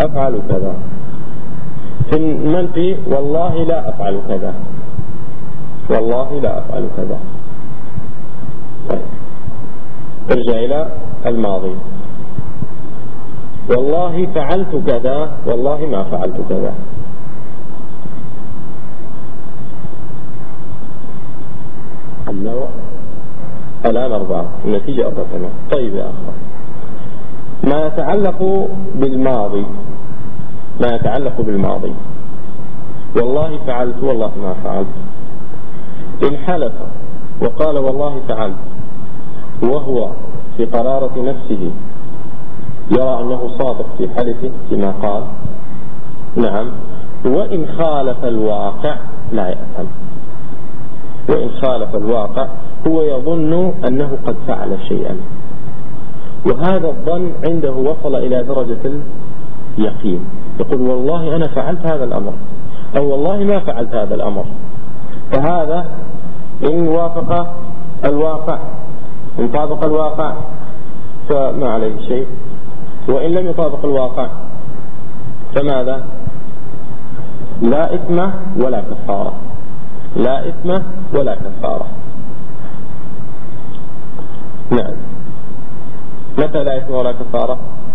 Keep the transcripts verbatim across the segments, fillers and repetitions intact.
أفعل كذا. في المنفي والله لا أفعل كذا، والله لا أفعل كذا. طيب ارجع إلى الماضي، والله فعلت كذا، والله ما فعلت كذا. النوع الآن أربعة، النتيجة أربعة. طيب يا أخوة، ما يتعلق بالماضي، ما يتعلق بالماضي والله فعلت والله ما فعلت، إن حلف وقال والله فعلت وهو في قرارة نفسه يرى أنه صادق في حلفه فيما قال، نعم، وإن خالف الواقع لا يأثم. وإن خالف الواقع هو يظن أنه قد فعل شيئا، وهذا الظن عنده وصل إلى درجة اليقين، يقول والله أنا فعلت هذا الأمر أو والله ما فعلت هذا الأمر. فهذا إن وافق الواقع، إن طابق الواقع فما عليه شيء، وإن لم يطابق الواقع فماذا؟ لا إثم ولا كفارة، لا إثم ولا كفارة. نعم. متى لا إثم ولا كفارة؟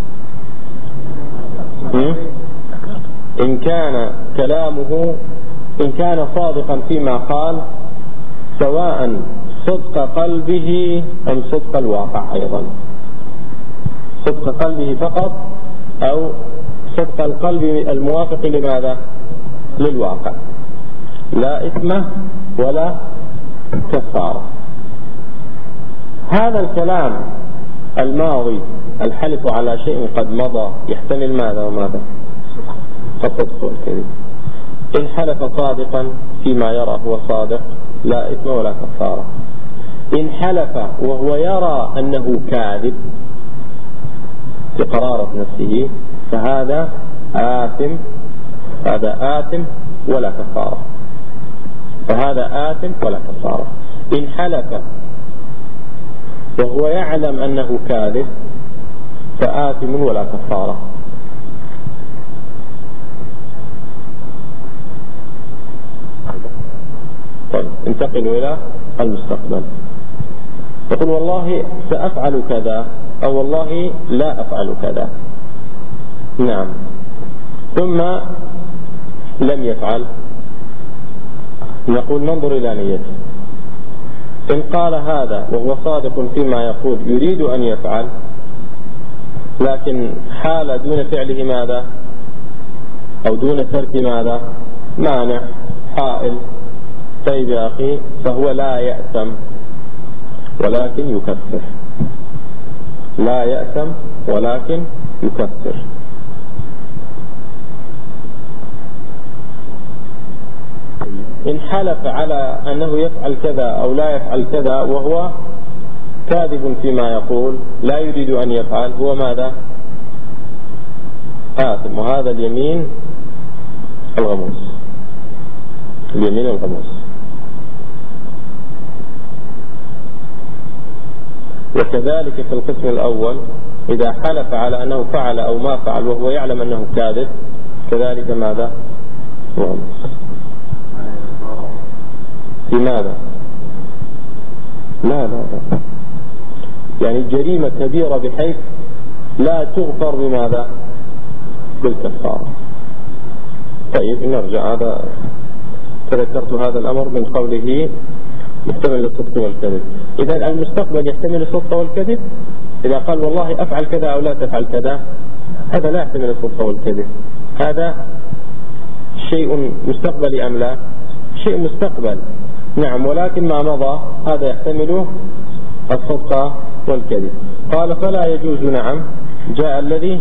إن كان كلامه، إن كان صادقا فيما قال، سواء صدق قلبه أم صدق الواقع أيضا، صدق قلبه فقط أو صدق القلب الموافق لماذا؟ للواقع. لا إثم ولا كفارة. هذا الكلام الماضي الحلف على شيء قد مضى يحتمل ماذا وماذا؟ الصدق والكذب. إن حلف صادقا فيما يرى هو صادق لا إثم ولا كفارة. إن حلف وهو يرى أنه كاذب بقرارة نفسه فهذا آثم، هذا آثم ولا كفارة، فهذا آثم ولا كفارة. إن حلف وهو يعلم أنه كاذب فآثم ولا كفارة. طيب انتقل إلى المستقبل، يقول والله سأفعل كذا أو والله لا أفعل كذا، نعم، ثم لم يفعل، نقول ننظر إلى نيته. إن قال هذا وهو صادق فيما يقول يريد أن يفعل لكن حال دون فعله ماذا؟ أو دون ترك ماذا؟ مانع حائل، طيب يا أخي فهو لا يأثم ولكن يكفر، لا يأثم ولكن يكفر. إن حلف على أنه يفعل كذا أو لا يفعل كذا وهو كاذب فيما يقول لا يريد أن يفعل هو ماذا؟ آثم. وهذا اليمين الغموس، اليمين الغموس. وكذلك في القسم الأول إذا حلف على أنه فعل أو ما فعل وهو يعلم أنه كاذب كذلك ماذا؟ غموس. لماذا؟ لا لا لا يعني جريمة كبيرة بحيث لا تغفر بماذا؟ بالكفارة. طيب نرجع، هذا تذكرت هذا الأمر من قوله يحتمل الصدق والكذب. إذا المستقبل يحتمل الصدق والكذب، إذا قال والله أفعل كذا أو لا تفعل كذا هذا لا يحتمل الصدق والكذب، هذا شيء مستقبلي أم لا؟ شيء مستقبل، نعم، ولكن ما مضى هذا يحتمل الصدق والكذب. قال فلا يجوز، نعم، جاء الذي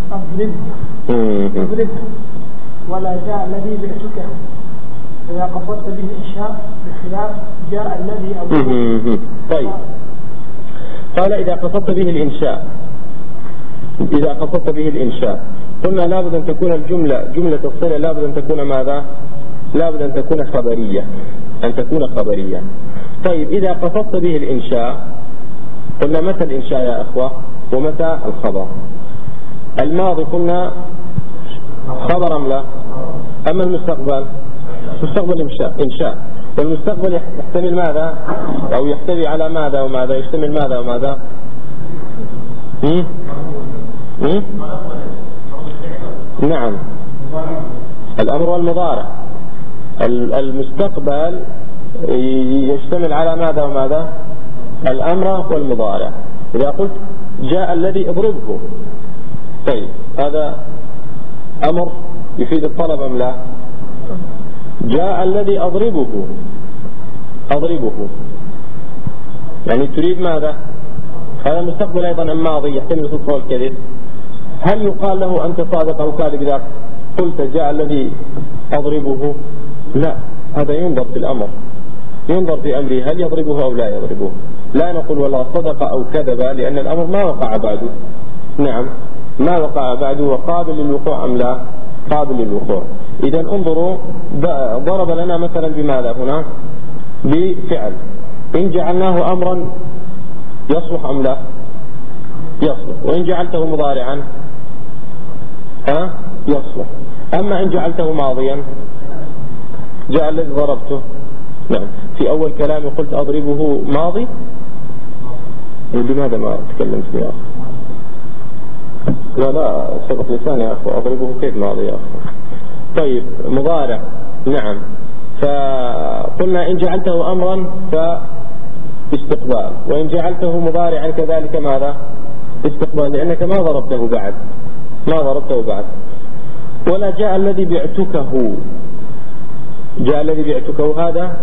أضرب ولا جاء الذي بعتك، إذا قصدت به الإنشاء بخلاف جاء الذي أضرب. طيب قال إذا قصدت به الإنشاء، إذا قصدت به الإنشاء قلنا لابد أن تكون الجملة جملة الصلة لابد أن تكون ماذا؟ لابد أن تكون خبرية، أن تكون خبرية. طيب إذا قصدت به الإنشاء قلنا متى الإنشاء يا أخوة ومتى الخبر؟ الماضي قلنا خبر أم لا؟ أما المستقبل مستقبل إنشاء إنشاء والمستقبل يحتمل ماذا أو يحتوي على ماذا وماذا يشتمل ماذا وماذا هم؟ هم؟ نعم الأمر والمضارع. المستقبل يشتمل على ماذا وماذا الأمر والمضارع. إذا قلت جاء الذي اضربه طيب هذا أمر يفيد الطلب أم لا؟ جاء الذي أضربه أضربه يعني تريد ماذا؟ هذا مستقبل أيضا أم ماضي يحتمل الصدق والكذب. هل يقال له أنت صادق أو كاذب إذا قلت جاء الذي أضربه؟ لا هذا ينظر في الأمر ينظر في أمره هل يضربه أو لا يضربه. لا نقول والله صدق أو كذب لأن الأمر ما وقع بعده. نعم ما وقع بعده وقابل للوقوع أم لا؟ قابل للوقوع. إذا انظروا ضرب لنا مثلا بماذا هنا؟ بفعل إن جعلناه أمرا يصلح أم لا؟ يصلح. وإن جعلته مضارعا ها يصلح. أما إن جعلته ماضيا جاء الذي ضربته. نعم في أول كلامي قلت أضربه ماضي لماذا ما تكلمت فيها؟ لا لا سبق لساني يا أخو أضربه كيف ماضي يا أخو. طيب مضارع نعم فقلنا إن جعلته أمرا فاستقبال وإن جعلته مضارعا كذلك ماذا استقبال لأنك ما ضربته بعد ما ضربته بعد. ولا جاء الذي بعتكه جاء الذي بعتكه هذا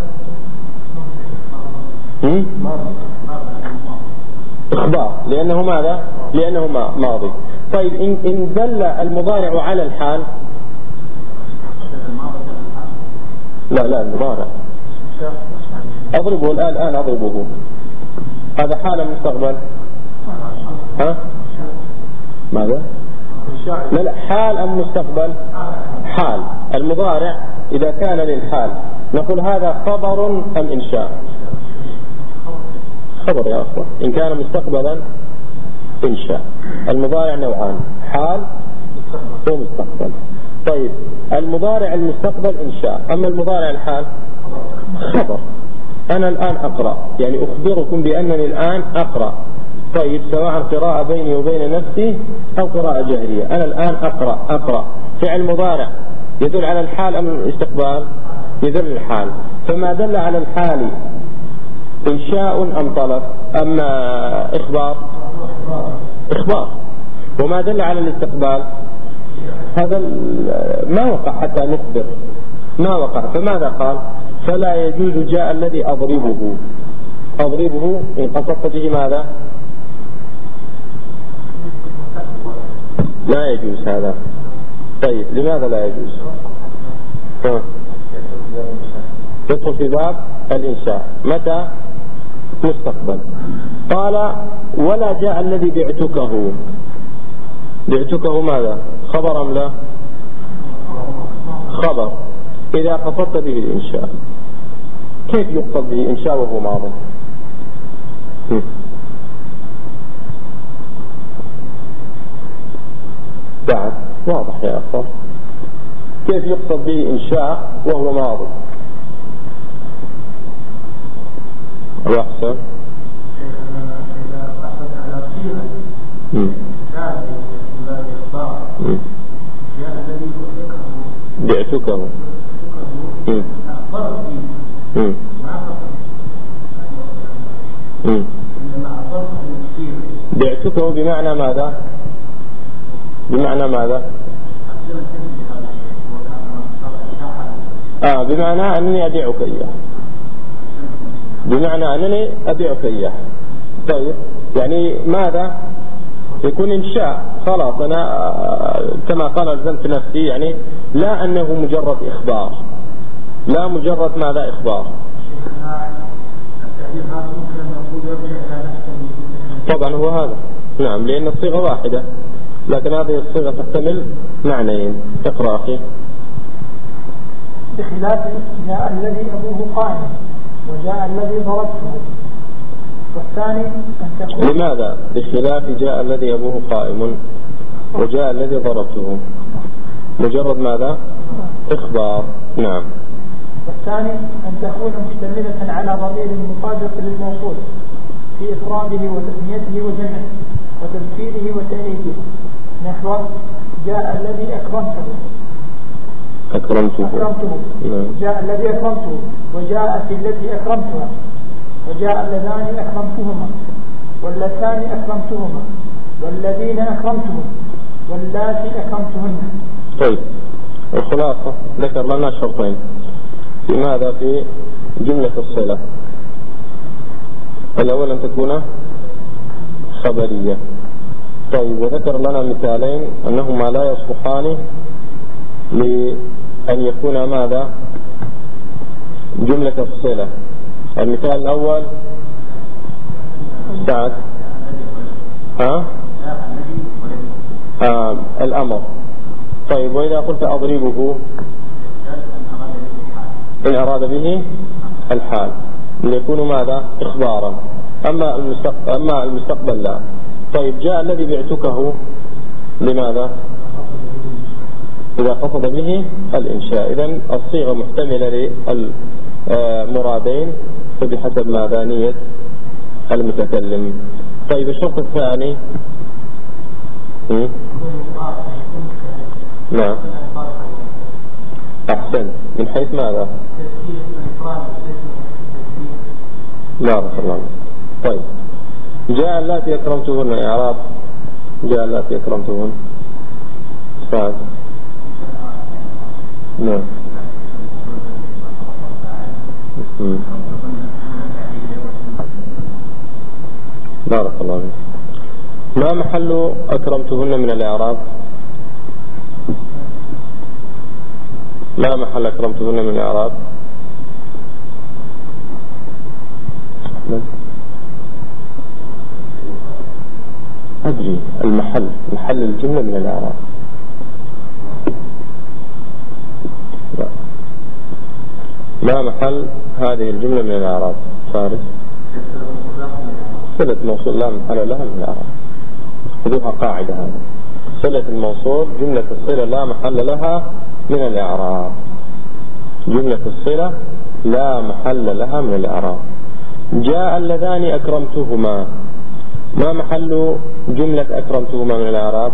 إخبار لأنه ماذا لأنه ماضي. طيب إن, إن دل المضارع على الحال لا لا المضارع أضربه الآن الآن أضربه هذا حال مستقبل ها ماذا لا لا حال أم مستقبل حال. المضارع إذا كان للحال نقول هذا خبر أم إنشاء؟ خبر يا أخوة. إن كان مستقبلا إنشاء. المضارع نوعان حال ومستقبل. طيب المضارع المستقبل إنشاء أما المضارع الحال خبر. أنا الآن أقرأ يعني أخبركم بأنني الآن أقرأ. طيب سواء قراءة بيني وبين نفسي أو قراءة جهرية أنا الآن أقرأ أقرأ فعل مضارع يدل على الحال أم الاستقبال؟ يدل الحال. فما دل على الحال إنشاء أم طلب أم إخبار؟ إخبار. وما دل على الاستقبال هذا ما وقع حتى نخبر ما وقع. فماذا قال؟ فلا يجوز جاء الذي أضربه أضربه إن قصدت به ماذا؟ لا يجوز هذا. طيب لماذا لا يجوز؟ ها. يدخل في باب الإنشاء متى؟ مستقبل. قال ولا جاء الذي بعتكه بعتكه ماذا؟ خبر أم لا؟ خبر إذا قصدت به الإنشاء. كيف يقصد به إنشاء وهو ماضي؟ بعد واضح يا أخوة. كيف يقصد به إنشاء وهو ماضي؟ أبو أحسن إذا قصد على صيغة كان من الإخبار جاء الذي بعتكه أخبر فيه ما أخبر إنما أخبر في بعتكه بمعنى ماذا؟ بمعنى ماذا؟ آه بمعنى أنني أبيعك إياه بمعنى أنني أبيعك إياه. طيب يعني ماذا؟ يكون إنشاء خلاص أنا كما قال ألزمت نفسي يعني لا أنه مجرد إخبار لا مجرد ماذا إخبار. طبعا هو هذا نعم لأن الصيغة واحدة لكن هذه الصيغة تحتمل معنيين. اقرأ أخي. بخلاف جاء الذي أبوه قائم وجاء الذي ضربته. والثاني أن تكون لماذا بخلاف جاء الذي أبوه قائم وجاء الذي ضربته؟ مجرد ماذا؟ إخبار. نعم. والثاني أن تكون مشتملة على ضمير مطابق للموصول في إفراده وتثنيته وجمعه وتذكيره وتأنيثه، نحو جاء الذي أكرمته أكرمته, أكرمته. نعم. جاء الذي أكرمته، وجاءت التي أكرمتها، وجاء اللذان أكرمتهما، واللتان أكرمتهما، والذين أكرمتهم، واللاتي أكرمتهن. طيب، الخلاصة ذكر لنا شرطين في ماذا؟ في جملة الصلة. الأول أن تكون خبرية. طيب، وذكر لنا مثالين أنهما لا يصلحان لأن يكون ماذا؟ جملة الصلة. المثال الأول سعد ها؟ آه الأمر. طيب، وإذا قلت أضربه إن أراد به الحال ليكون ماذا؟ إخبارا. أما المستقبل, أما المستقبل لا. طيب، جاء الذي بعتكه لماذا؟ إذا قصد به الإنشاء. إذن الصيغة محتملة للمرادين فبحسب ماذا؟ نية المتكلم. طيب، الشرط الثاني نعم أحسن. من حيث ماذا؟ بارك الله. طيب، جاء اللاتي أكرمتهن إعراب جاء اللاتي أكرمتهن سعد. نعم. بارك الله فيك. ما محل أكرمتهن من الإعراب؟ ما محل أكرمتهن من الإعراب؟ أدري المحل، محل الجملة من الإعراب. لا. ما محل هذه الجملة من الإعراب؟ فارس. صلة موصول لا محل لها من الإعراب. خذوها قاعدة هذه. صلة الموصول جملة الصلة لا محل لها من الإعراب. جملة الصلة لا محل لها من الإعراب. جاء اللذان أكرمتهما، ما محل جملة أكرمتهما من الإعراب؟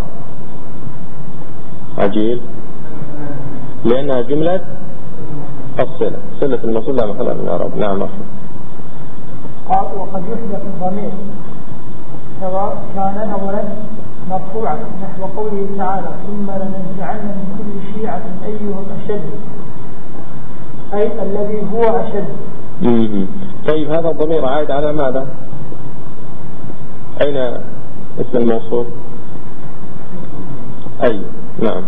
عجيل، لأنها جملة الصلة. صلة الموصول لا محل لها من الإعراب. نعم. قال وقد يحدث الضمير سواء كان أولا مرفوعا نحو قوله تعالى ثم لننزعن من كل شيعة أيهم أشد، أي الذي هو أشد. مم. طيب، هذا الضمير عائد على ماذا؟ أين اسم الموصول؟ أي. نعم.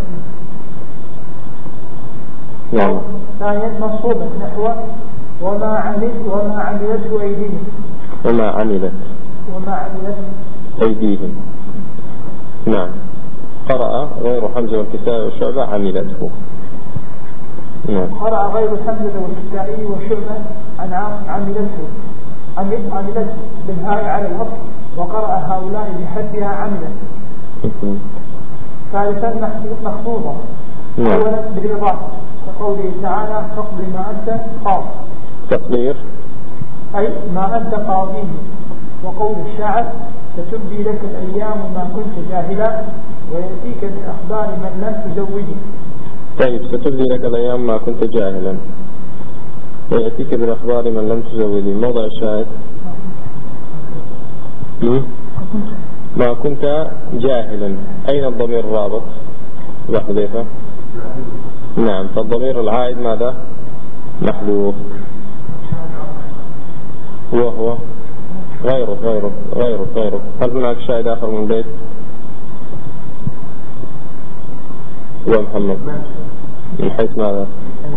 نعم. ثانيا منصوبا نحو وما عمل وما عملته أيديهم. وما عملت وما عملت أيديهم. نعم. قرأ غير حمزة والكسائي والشعبة عملته. نعم. قرأ غير حمزة والكسائي والشعبة عن عملته عملته بالهاء على الوصف، وقرأ هؤلاء بحذفها عملا. ثالثا مخفوضة أولا بالإضافة كقوله تعالى فاقض ما أنت قاض، تقدير أي ما أنت قاضيه. وقول الشاعر ستبدي لك الأيام ما كنت جاهلا ويأتيك بأخبار من لم تزوجه. طيب، ستبدي لك الأيام ما كنت جاهلا ويأتيك بالأخبار من لم تزوجه. موضع الشاهد ما كنت جاهلا. أين الضمير الرابط؟ حذيفة. نعم. فالضمير العائد ماذا؟ محذوف. وهو غيره غيره غيره غيره. هل هناك شاهد آخر من البيت؟ ومحمد من حيث ماذا؟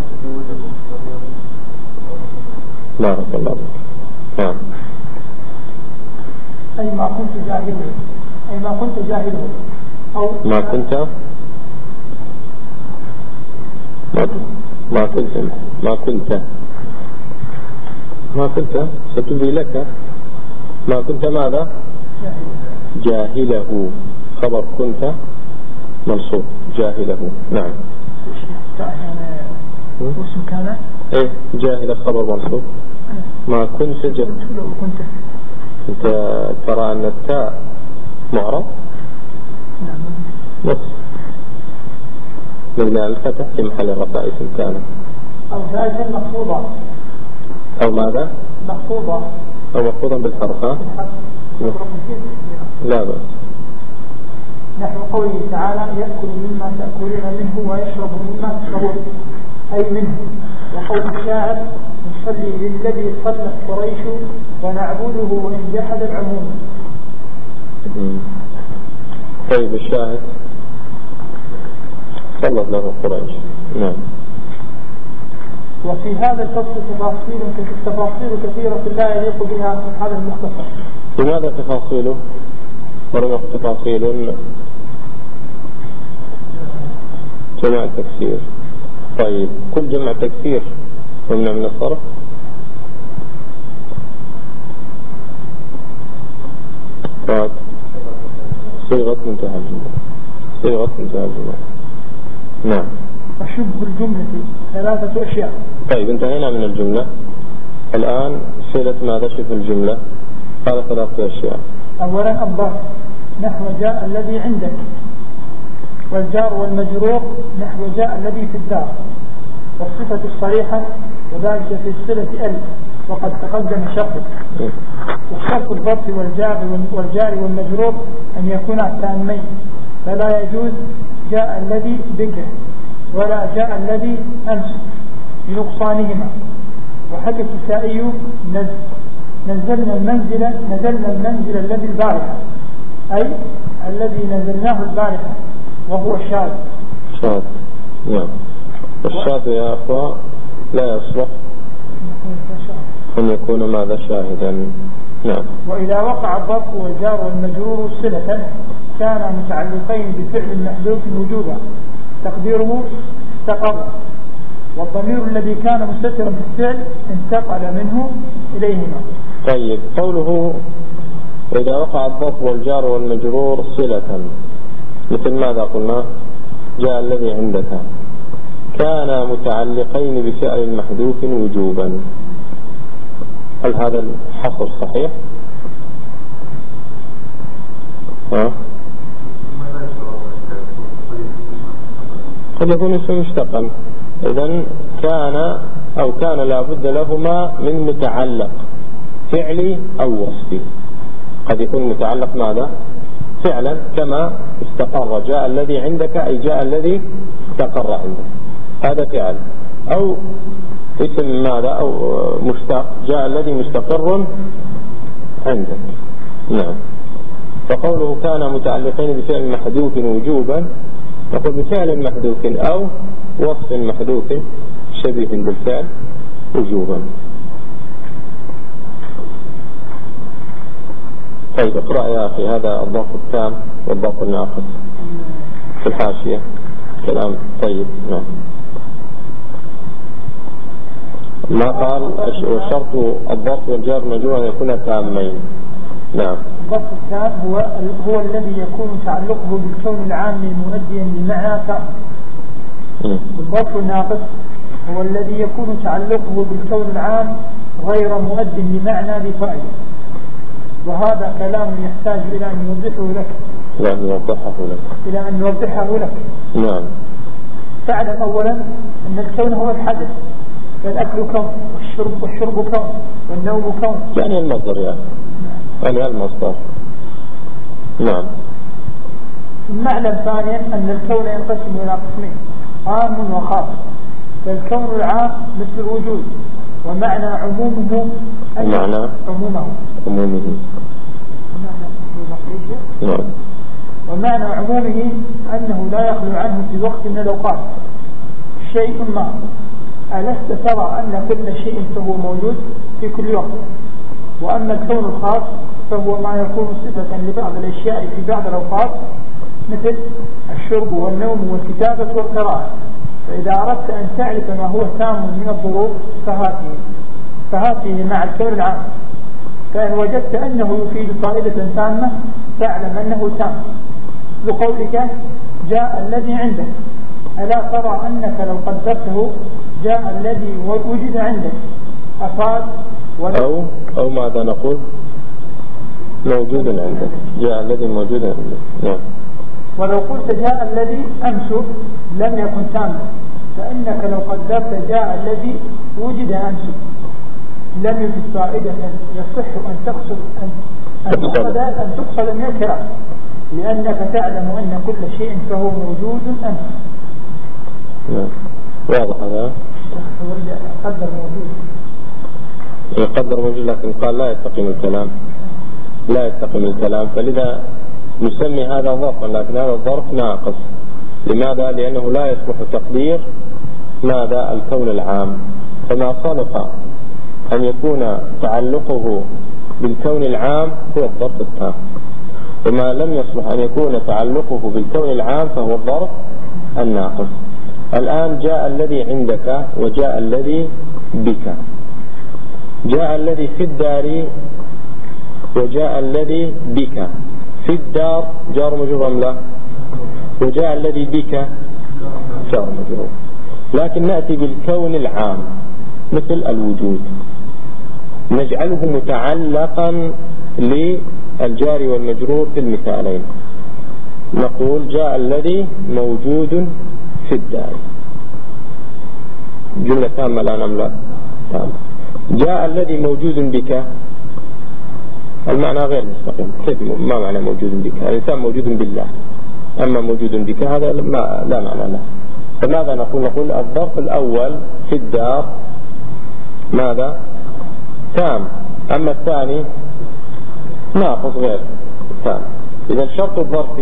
بارك الله فيك. نعم. أي ما كنت جاهله أي ما كنت جاهله أو ما كنت ما كنت ما كنت ما كنت ستبدي لك ما كنت ماذا؟ جاهله. خبر كنت منصوب جاهله. نعم. واسم كان ايه جاهل خبر منصوب. ما كنت سجل كنت انت ترى ان التاء معرب بس مبني على الفتح في محل رفع اسم كان او زائدا مخفوضة او ماذا مخفوضة او مخفوضا بالحرف. ها لا بأس. نحو قوله تعالى يأكل مما تأكلون منه ويشرب مما تشربون أي منه. وقول الشاعر نصلي للذي صلت قريش ونعبده وإن جحد العموم. طيب الشاهد صلت له قريش. نعم. وفي هذا الفصل تفاصيل تفاصيل كثيرة لا يليق بها هذا المختصر. لماذا تفاصيله؟ ورمق تفاصيل جمع تكسير. طيب كل جمع تكسير ممنوع من الصرف؟ طيب صيغة منتهى الجملة. صيغة منتهى الجملة. نعم. وشبه الجملة ثلاثة أشياء. طيب انتهينا من الجملة. الآن صلة ماذا شبه الجملة؟ قال ثلاثة أشياء. أولا الظرف نحو جاء الذي عندك، والجار والمجرور نحو جاء الذي في الدار، والصفة الصريحة وذلك في الصلة ألف وقد تقدم شرطه. وشرط الظرف والجار والجار والمجرور أن يكونا تامين، فلا يجوز جاء الذي بك ولا جاء الذي أمس بنقصانهما. وحكى الكسائي نزلنا المنزل نزلنا المنزل الذي البارحة، أي الذي نزلناه البارحة، وهو الشاذ. شاذ. نعم. الشاذ يا أخوة لا يصلح أن يكون ماذا شاهدا. نعم. وإذا وقع الظرف والجار والمجرور صلة كان متعلقين بفعل محذوف وجوبا تقديره استقر، والضمير الذي كان مستترا في الفعل انتقل منه إليهما. طيب قوله إذا وقع الظرف والجار والمجرور صلة مثل ماذا قلنا؟ جاء الذي عندك كان متعلقين بفعل محذوف وجوبا، هل هذا الحصر صحيح؟ ها؟ قد يكون اسم مشتقا. إذن كان أو كان لابد لهما من متعلق فعلي أو وصفي. قد يكون متعلق ماذا؟ فعلا كما استقر جاء الذي عندك أي جاء الذي استقر عندك، هذا فعل. أو اسم ماذا؟ أو مشتق جاء الذي مستقر عندك. نعم. فقوله كان متعلقين بفعل محذوف وجوبا نقول بفعل محذوف أو وصف محذوف شبيه بالفعل وجوبا. طيب اقرأ يا أخي هذا الضغط التام والضغط الناقص في الحاشية كلام طيب. نعم. ما قال وشرط الضغط والجار مجرور أن يكون تامين. نعم. الضغط التام هو هو الذي يكون تعلقه بالكون العام مؤديا لمعنى تام. الضغط الناقص هو الذي يكون تعلقه بالكون العام غير مؤد لمعنى بفائدة. وهذا كلام يحتاج إلى أن يوضحه لك. لا أن يوضحه لك. إلى أن يوضحه لك. نعم. تعلم أولا أن الكون هو الحدث، فالأكل كون والشرب والشرب كون والنوم كون. يعني المصدر يعني. يعني المصدر. نعم. المعنى ثانيا أن الكون ينقسم إلى قسمين عام وخاص. فالكون العام مثل الوجود، ومعنى عمومه معنى عمومه عمومه نعم. ومعنى عمومه أنه لا يخلو عنه في وقت من الأوقات شيء ما. ألست ترى أن كل شيء فهو موجود في كل وقت؟ وأما الكون الخاص فهو ما يكون صفة لبعض الأشياء في بعض الأوقات مثل الشرب والنوم والكتابة والقراءة. فإذا أردت أن تعرف ما هو تام من الظروف فهاته فهاته مع الكون العام. فإن وجدت أنه يفيد فائدة تامة فاعلم أنه تام، مثل قولك جاء الذي عندك، ألا ترى أنك لو قدرته جاء الذي وجد عندك أفاد أو أو ماذا نقول؟ موجود عندك، جاء الذي موجود عندك. نعم. ولو قلت جاء الذي أمس لم يكن تاما، فإنك لو قدرت جاء الذي وجد أمس لم يجد فائدة يصح أن تقصد أن تقصد أن تقصد من الكلام، لأنك تعلم أن كل شيء فهو موجود أمس. نعم. واضح هذا؟ قدر موجود. يقدر موجود، لكن قال لا يستقيم الكلام، لا يستقيم الكلام، فلذا نسمي هذا ظرفا، لكن هذا الظرف ناقص. لماذا؟ لأنه لا يصلح تقدير ماذا؟ الكون العام. فما صلح أن يكون تعلقه بالكون العام هو الظرف التام، وما لم يصلح أن يكون تعلقه بالكون العام فهو الظرف الناقص. الآن جاء الذي عندك وجاء الذي بك. جاء الذي في الدار وجاء الذي بك. في الدار جار مجرور أم لا؟ وجاء الذي بك جار مجرور. لكن نأتي بالكون العام مثل الوجود، نجعله متعلقا للجار والمجرور في المثالين. نقول جاء الذي موجود في الدار. جملة تامة الآن أم لا؟ تامة. جاء الذي موجود بك، المعنى غير مستقيم. كيف ما معنى موجود بك؟ الإنسان موجود بالله، أما موجود بك هذا ما لا معنى له. فماذا نقول؟ نقول الظرف الأول في الدار ماذا؟ تام، أما الثاني ناقص غير تام. إذا شرط الظرف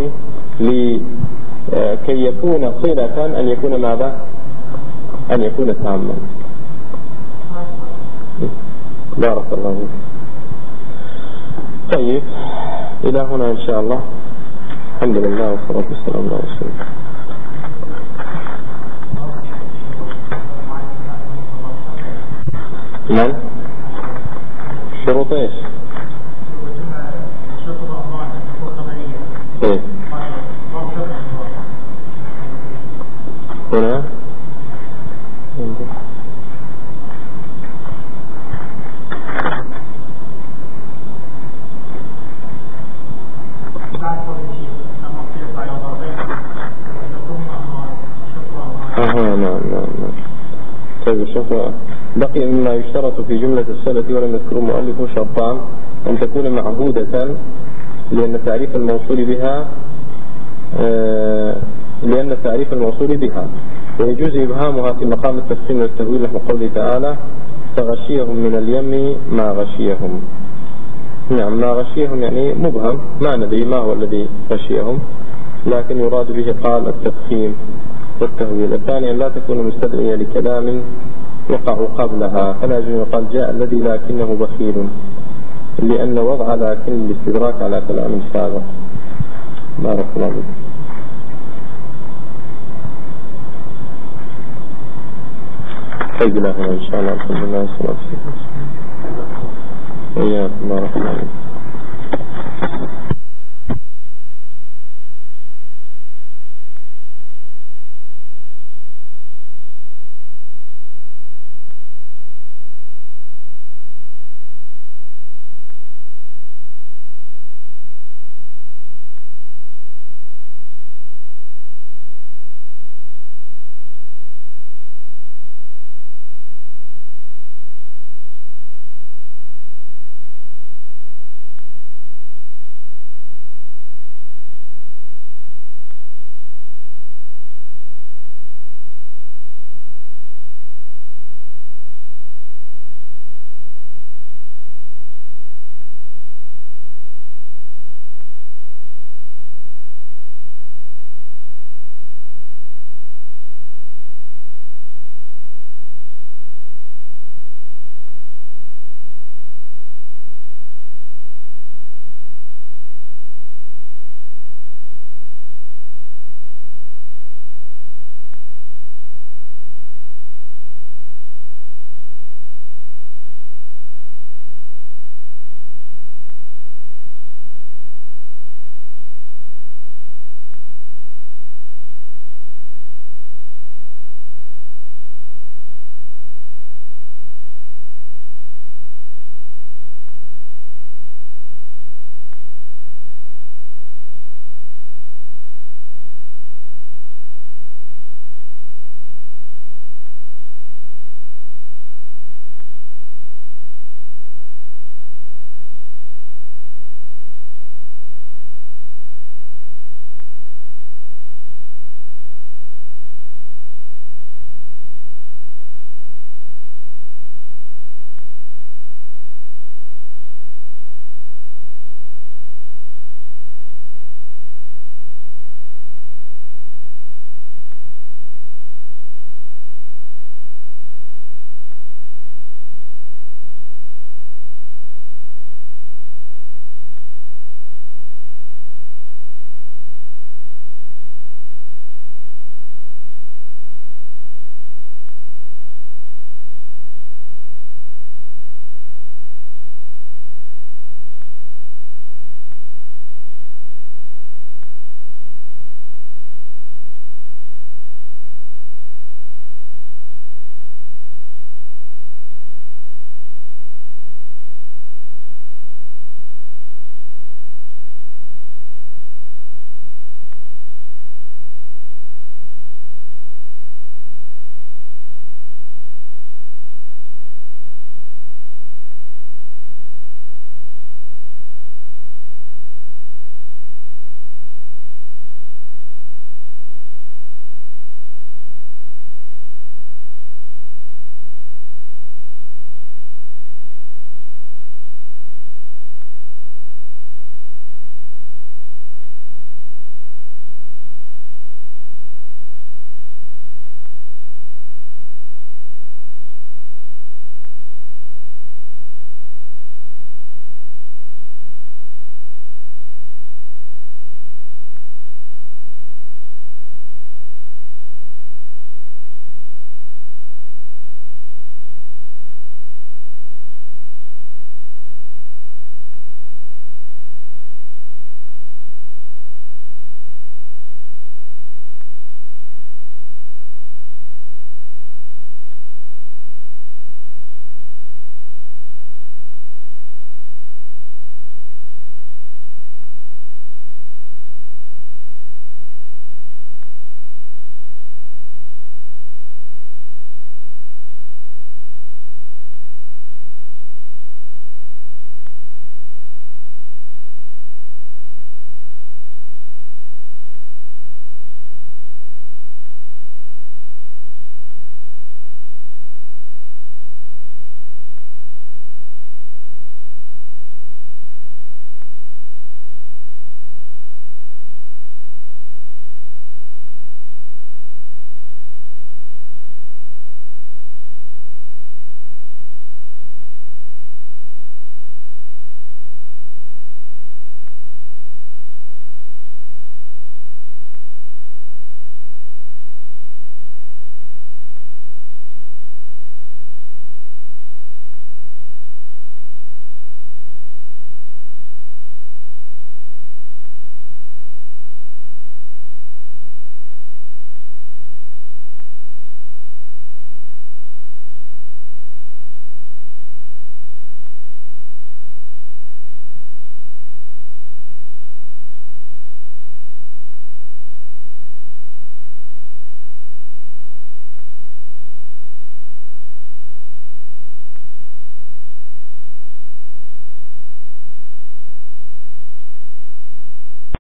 لكي يكون صلة أن يكون ماذا؟ أن يكون تاما. بارك الله فيك. طيب إلى هنا إن شاء الله. الحمد لله والصلاة والسلام على رسول الله. من؟ شروط ايش؟ ايه؟ هنا؟ اها نعم نعم نعم. طيب شوف، بقي مما يشترط في جملة الصلة ولم يذكر المؤلف شرطان: أن تكون معهودة، لأن تعريف الموصول بها آه لأن تعريف الموصول بها ويجوز إبهامها في مقام التفخيم والتهويل، نحو قوله تعالى: فغشيهم من اليم ما غشيهم. نعم، ما غشيهم يعني مبهم، ما ندري ما هو الذي غشيهم، لكن يراد به قال التفخيم والتهويل. الثاني أن لا تكون مستدعية لكلام وقع قبلها، فلا يجوز يقال جاء الذي لكنه بخيل، لأن وضع لكن الاستدراك على كلام سابق. بارك الله فيك. طيب لها إن شاء الله. الحمد لله والصلاة والسلام. إياكم. بارك الله فيك.